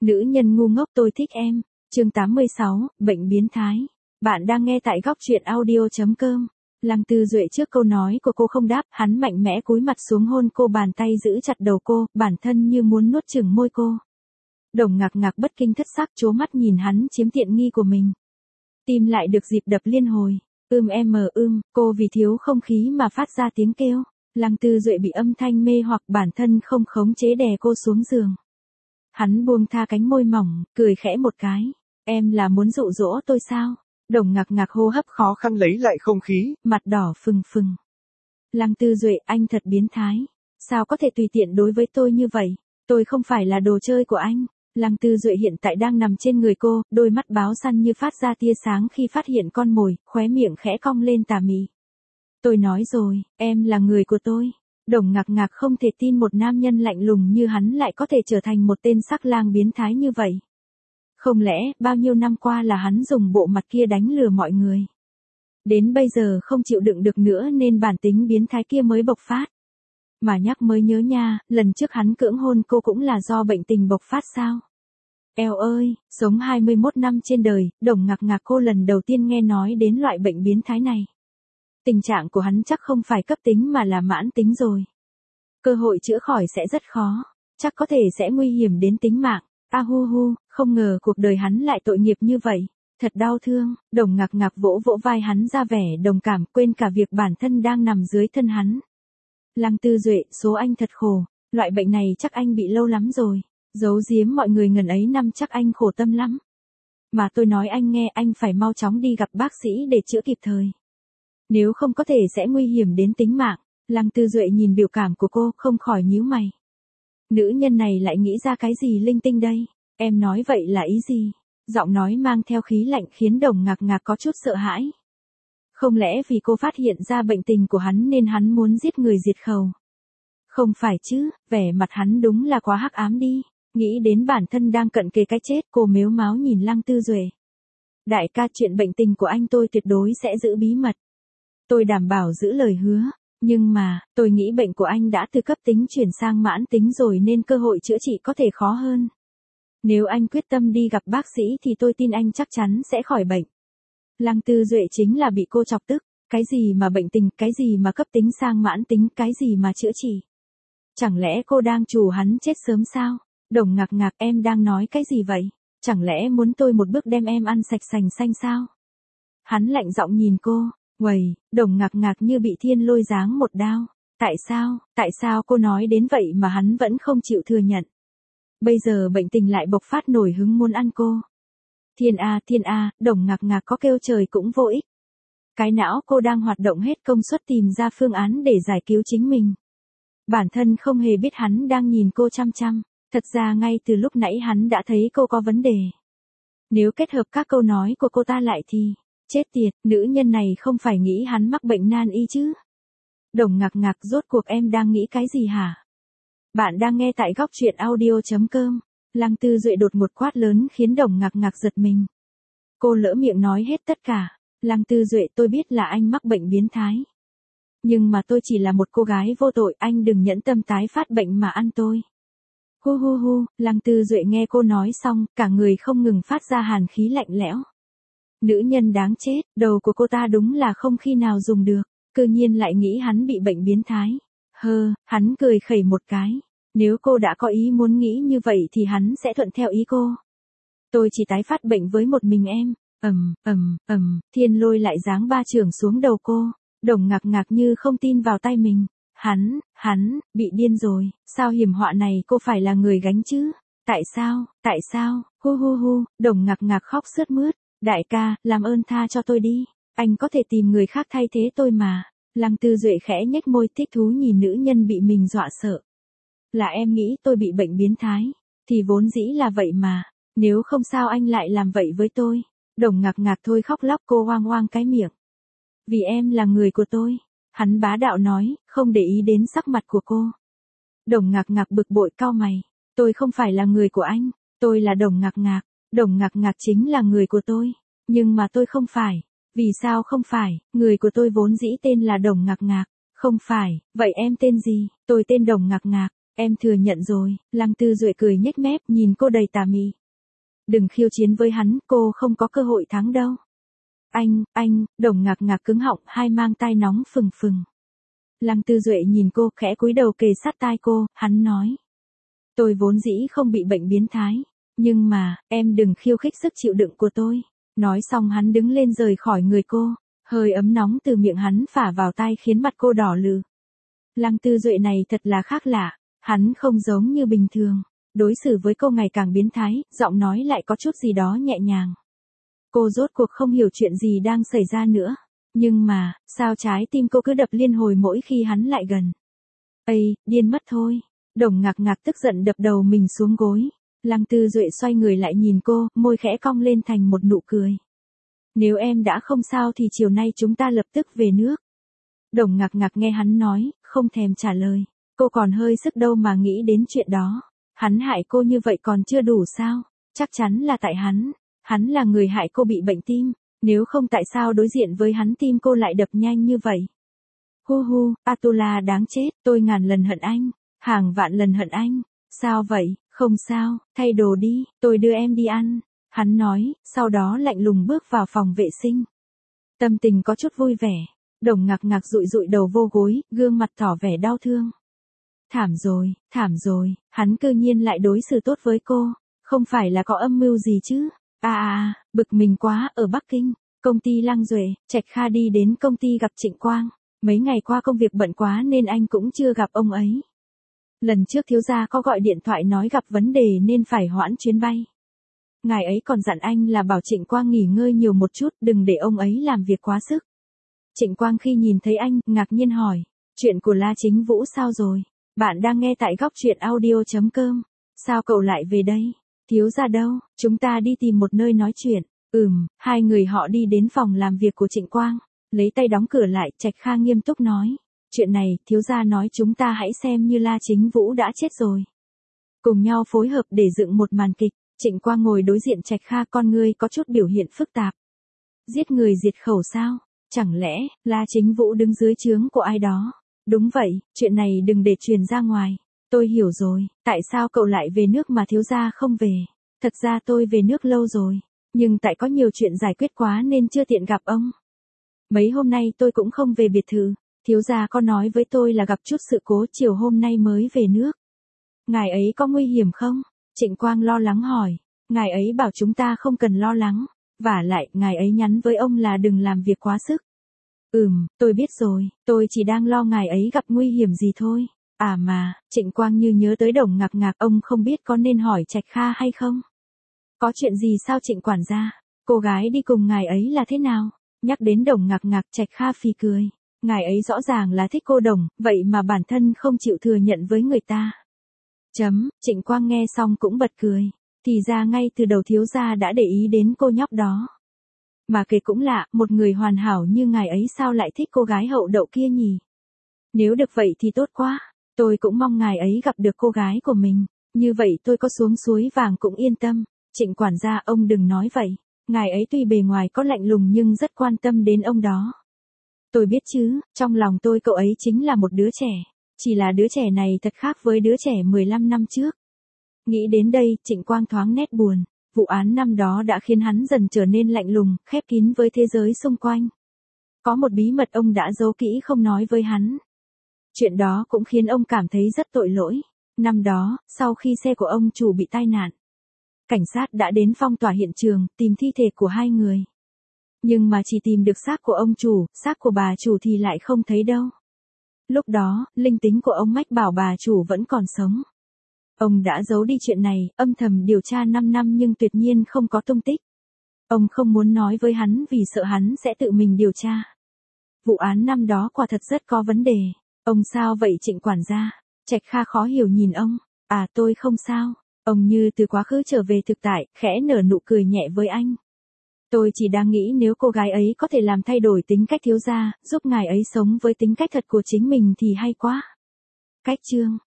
Nữ nhân ngu ngốc tôi thích em. Chương 86, bệnh biến thái. Bạn đang nghe tại góc truyện audio.com. Lăng Tư Duệ trước câu nói của cô không đáp, hắn mạnh mẽ cúi mặt xuống hôn cô, bàn tay giữ chặt đầu cô, bản thân như muốn nuốt chửng môi cô. Đồng Ngạc Ngạc bất kinh thất sắc trố mắt nhìn hắn chiếm tiện nghi của mình. Tim lại được dịp đập liên hồi. Cô vì thiếu không khí mà phát ra tiếng kêu. Lăng Tư Duệ bị âm thanh mê hoặc, bản thân không khống chế đè cô xuống giường. Hắn buông tha cánh môi mỏng, cười khẽ một cái. Em là muốn dụ dỗ tôi sao? Đồng Ngạc Ngạc hô hấp khó khăn lấy lại không khí, mặt đỏ phừng phừng. Lăng Tư Duệ, anh thật biến thái. Sao có thể tùy tiện đối với tôi như vậy? Tôi không phải là đồ chơi của anh. Lăng Tư Duệ hiện tại đang nằm trên người cô, đôi mắt báo săn như phát ra tia sáng khi phát hiện con mồi, khóe miệng khẽ cong lên tà mị. Tôi nói rồi, em là người của tôi. Đồng Ngạc Ngạc không thể tin một nam nhân lạnh lùng như hắn lại có thể trở thành một tên sắc lang biến thái như vậy. Không lẽ, bao nhiêu năm qua là hắn dùng bộ mặt kia đánh lừa mọi người. Đến bây giờ không chịu đựng được nữa nên bản tính biến thái kia mới bộc phát. Mà nhắc mới nhớ nha, lần trước hắn cưỡng hôn cô cũng là do bệnh tình bộc phát sao? Eo ơi, sống 21 năm trên đời, Đồng Ngạc Ngạc cô lần đầu tiên nghe nói đến loại bệnh biến thái này. Tình trạng của hắn chắc không phải cấp tính mà là mãn tính rồi. Cơ hội chữa khỏi sẽ rất khó, chắc có thể sẽ nguy hiểm đến tính mạng. Không ngờ cuộc đời hắn lại tội nghiệp như vậy, thật đau thương. Đồng Ngạc Ngạc vỗ vỗ vai hắn ra vẻ đồng cảm, quên cả việc bản thân đang nằm dưới thân hắn. Lăng Tư Duệ, số anh thật khổ, loại bệnh này chắc anh bị lâu lắm rồi, giấu giếm mọi người ngần ấy năm chắc anh khổ tâm lắm. Mà tôi nói anh nghe, anh phải mau chóng đi gặp bác sĩ để chữa kịp thời. Nếu không có thể sẽ nguy hiểm đến tính mạng. Lăng Tư Duệ nhìn biểu cảm của cô, không khỏi nhíu mày. Nữ nhân này lại nghĩ ra cái gì linh tinh đây? Em nói vậy là ý gì? Giọng nói mang theo khí lạnh khiến Đồng Ngạc Ngạc có chút sợ hãi. Không lẽ vì cô phát hiện ra bệnh tình của hắn nên hắn muốn giết người diệt khẩu? Không phải chứ, vẻ mặt hắn đúng là quá hắc ám đi. Nghĩ đến bản thân đang cận kề cái chết, cô mếu máo nhìn Lăng Tư Duệ. Đại ca, chuyện bệnh tình của anh tôi tuyệt đối sẽ giữ bí mật. Tôi đảm bảo giữ lời hứa. Nhưng mà, tôi nghĩ bệnh của anh đã từ cấp tính chuyển sang mãn tính rồi nên cơ hội chữa trị có thể khó hơn. Nếu anh quyết tâm đi gặp bác sĩ thì tôi tin anh chắc chắn sẽ khỏi bệnh. Lăng Tư Duệ chính là bị cô chọc tức. Cái gì mà bệnh tình, cái gì mà cấp tính sang mãn tính, cái gì mà chữa trị. Chẳng lẽ cô đang trù hắn chết sớm sao? Đồng Ngạc Ngạc, em đang nói cái gì vậy? Chẳng lẽ muốn tôi một bước đem em ăn sạch sành xanh sao? Hắn lạnh giọng nhìn cô. Uầy, Đồng Ngạc Ngạc như bị thiên lôi giáng một đao. Tại sao cô nói đến vậy mà hắn vẫn không chịu thừa nhận? Bây giờ bệnh tình lại bộc phát nổi hứng muốn ăn cô. Thiên A, Đồng Ngạc Ngạc có kêu trời cũng vô ích. Cái não cô đang hoạt động hết công suất tìm ra phương án để giải cứu chính mình. Bản thân không hề biết hắn đang nhìn cô chăm chăm. Thật ra ngay từ lúc nãy hắn đã thấy cô có vấn đề. Nếu kết hợp các câu nói của cô ta lại thì... Chết tiệt, nữ nhân này không phải nghĩ hắn mắc bệnh nan y chứ? Đồng Ngạc Ngạc, rốt cuộc em đang nghĩ cái gì hả? Bạn đang nghe tại góc truyện audio.com. Lăng Tư Duệ đột một quát lớn khiến Đồng Ngạc Ngạc giật mình. Cô lỡ miệng nói hết tất cả. Lăng Tư Duệ, tôi biết là anh mắc bệnh biến thái. Nhưng mà tôi chỉ là một cô gái vô tội, anh đừng nhẫn tâm tái phát bệnh mà ăn tôi. Lăng Tư Duệ nghe cô nói xong, cả người không ngừng phát ra hàn khí lạnh lẽo. Nữ nhân đáng chết, đầu của cô ta đúng là không khi nào dùng được, cư nhiên lại nghĩ hắn bị bệnh biến thái. Hắn cười khẩy một cái. Nếu cô đã có ý muốn nghĩ như vậy thì hắn sẽ thuận theo ý cô. Tôi chỉ tái phát bệnh với một mình em. Thiên lôi lại giáng ba chưởng xuống đầu cô. Đồng Ngạc Ngạc như không tin vào tay mình. Hắn, bị điên rồi, sao hiểm họa này cô phải là người gánh chứ? Tại sao? Đồng Ngạc Ngạc khóc sướt mướt. Đại ca, làm ơn tha cho tôi đi, anh có thể tìm người khác thay thế tôi mà. Lăng Tư Duệ khẽ nhếch môi thích thú nhìn nữ nhân bị mình dọa sợ. Là em nghĩ tôi bị bệnh biến thái, thì vốn dĩ là vậy mà, nếu không sao anh lại làm vậy với tôi. Đồng Ngạc Ngạc thôi khóc lóc, cô hoang hoang cái miệng. Vì em là người của tôi, hắn bá đạo nói, không để ý đến sắc mặt của cô. Đồng Ngạc Ngạc bực bội cau mày, tôi không phải là người của anh, tôi là Đồng Ngạc Ngạc. Đồng Ngạc Ngạc chính là người của tôi, nhưng mà tôi không phải. Vì sao không phải? Người của tôi vốn dĩ tên là Đồng Ngạc Ngạc. Không phải, vậy em tên gì? Tôi tên Đồng Ngạc Ngạc. Em thừa nhận rồi, Lăng Tư Duệ cười nhếch mép nhìn cô đầy tà mị. Đừng khiêu chiến với hắn, cô không có cơ hội thắng đâu. Anh, Đồng Ngạc Ngạc cứng họng, hai mang tai nóng phừng phừng. Lăng Tư Duệ nhìn cô khẽ cúi đầu kề sát tai cô, hắn nói. Tôi vốn dĩ không bị bệnh biến thái, nhưng mà, em đừng khiêu khích sức chịu đựng của tôi. Nói xong hắn đứng lên rời khỏi người cô, hơi ấm nóng từ miệng hắn phả vào tai khiến mặt cô đỏ lừ. Lăng Tư Duệ này thật là khác lạ, hắn không giống như bình thường, đối xử với cô ngày càng biến thái, giọng nói lại có chút gì đó nhẹ nhàng. Cô rốt cuộc không hiểu chuyện gì đang xảy ra nữa, nhưng mà, sao trái tim cô cứ đập liên hồi mỗi khi hắn lại gần. Ây, điên mất thôi. Đồng Ngạc Ngạc tức giận đập đầu mình xuống gối. Lăng Tư Duệ xoay người lại nhìn cô, môi khẽ cong lên thành một nụ cười. Nếu em đã không sao thì chiều nay chúng ta lập tức về nước. Đồng Ngạc Ngạc nghe hắn nói, không thèm trả lời. Cô còn hơi sức đâu mà nghĩ đến chuyện đó. Hắn hại cô như vậy còn chưa đủ sao? Chắc chắn là tại hắn. Hắn là người hại cô bị bệnh tim. Nếu không tại sao đối diện với hắn tim cô lại đập nhanh như vậy? Hu, Atula đáng chết, tôi ngàn lần hận anh. Hàng vạn lần hận anh. Sao vậy? Không sao, thay đồ đi, tôi đưa em đi ăn. Hắn nói, sau đó lạnh lùng bước vào phòng vệ sinh. Tâm tình có chút vui vẻ. Đồng Ngạc Ngạc dụi dụi đầu vô gối, gương mặt tỏ vẻ đau thương. Thảm rồi, hắn cư nhiên lại đối xử tốt với cô. Không phải là có âm mưu gì chứ? Bực mình quá, ở Bắc Kinh, công ty Lăng Duệ, Trạch Kha đi đến công ty gặp Trịnh Quang. Mấy ngày qua công việc bận quá nên anh cũng chưa gặp ông ấy. Lần trước thiếu gia có gọi điện thoại nói gặp vấn đề nên phải hoãn chuyến bay. Ngài ấy còn dặn anh là bảo Trịnh Quang nghỉ ngơi nhiều một chút, đừng để ông ấy làm việc quá sức. Trịnh Quang khi nhìn thấy anh, ngạc nhiên hỏi, chuyện của La Chính Vũ sao rồi? Bạn đang nghe tại góc truyện audio.com. Sao cậu lại về đây? Thiếu gia đâu? Chúng ta đi tìm một nơi nói chuyện. Hai người họ đi đến phòng làm việc của Trịnh Quang, lấy tay đóng cửa lại, Trạch Kha nghiêm túc nói. Chuyện này, thiếu gia nói chúng ta hãy xem như La Chính Vũ đã chết rồi. Cùng nhau phối hợp để dựng một màn kịch. Trịnh Quang ngồi đối diện Trạch Kha, con ngươi có chút biểu hiện phức tạp. Giết người diệt khẩu sao? Chẳng lẽ, La Chính Vũ đứng dưới trướng của ai đó? Đúng vậy, chuyện này đừng để truyền ra ngoài. Tôi hiểu rồi, tại sao cậu lại về nước mà thiếu gia không về? Thật ra tôi về nước lâu rồi, nhưng tại có nhiều chuyện giải quyết quá nên chưa tiện gặp ông. Mấy hôm nay tôi cũng không về biệt thự. Thiếu gia có nói với tôi là gặp chút sự cố chiều hôm nay mới về nước. Ngài ấy có nguy hiểm không? Trịnh Quang lo lắng hỏi. Ngài ấy bảo chúng ta không cần lo lắng. Vả lại, ngài ấy nhắn với ông là đừng làm việc quá sức. Tôi biết rồi, tôi chỉ đang lo ngài ấy gặp nguy hiểm gì thôi. À mà, Trịnh Quang như nhớ tới Đồng Ngạc Ngạc, ông không biết có nên hỏi Trạch Kha hay không? Có chuyện gì sao Trịnh quản gia? Cô gái đi cùng ngài ấy là thế nào? Nhắc đến Đồng Ngạc Ngạc, Trạch Kha phì cười. Ngài ấy rõ ràng là thích cô Đồng, vậy mà bản thân không chịu thừa nhận với người ta. Trịnh Quang nghe xong cũng bật cười. Thì ra ngay từ đầu thiếu gia đã để ý đến cô nhóc đó. Mà kể cũng lạ, một người hoàn hảo như ngài ấy sao lại thích cô gái hậu đậu kia nhỉ? Nếu được vậy thì tốt quá. Tôi cũng mong ngài ấy gặp được cô gái của mình. Như vậy tôi có xuống suối vàng cũng yên tâm. Trịnh quản gia, ông đừng nói vậy. Ngài ấy tuy bề ngoài có lạnh lùng nhưng rất quan tâm đến ông đó. Tôi biết chứ, trong lòng tôi cậu ấy chính là một đứa trẻ. Chỉ là đứa trẻ này thật khác với đứa trẻ 15 năm trước. Nghĩ đến đây, Trịnh Quang thoáng nét buồn. Vụ án năm đó đã khiến hắn dần trở nên lạnh lùng, khép kín với thế giới xung quanh. Có một bí mật ông đã giấu kỹ không nói với hắn. Chuyện đó cũng khiến ông cảm thấy rất tội lỗi. Năm đó, sau khi xe của ông chủ bị tai nạn, cảnh sát đã đến phong tỏa hiện trường, tìm thi thể của hai người. Nhưng mà chỉ tìm được xác của ông chủ, xác của bà chủ thì lại không thấy đâu. Lúc đó, linh tính của ông mách bảo bà chủ vẫn còn sống. Ông đã giấu đi chuyện này, âm thầm điều tra 5 năm nhưng tuyệt nhiên không có tung tích. Ông không muốn nói với hắn vì sợ hắn sẽ tự mình điều tra. Vụ án năm đó quả thật rất có vấn đề. Ông sao vậy Trịnh quản gia? Trạch Kha khó hiểu nhìn ông. À, tôi không sao. Ông như từ quá khứ trở về thực tại, khẽ nở nụ cười nhẹ với anh. Tôi chỉ đang nghĩ nếu cô gái ấy có thể làm thay đổi tính cách thiếu gia, giúp ngài ấy sống với tính cách thật của chính mình thì hay quá. Cách chương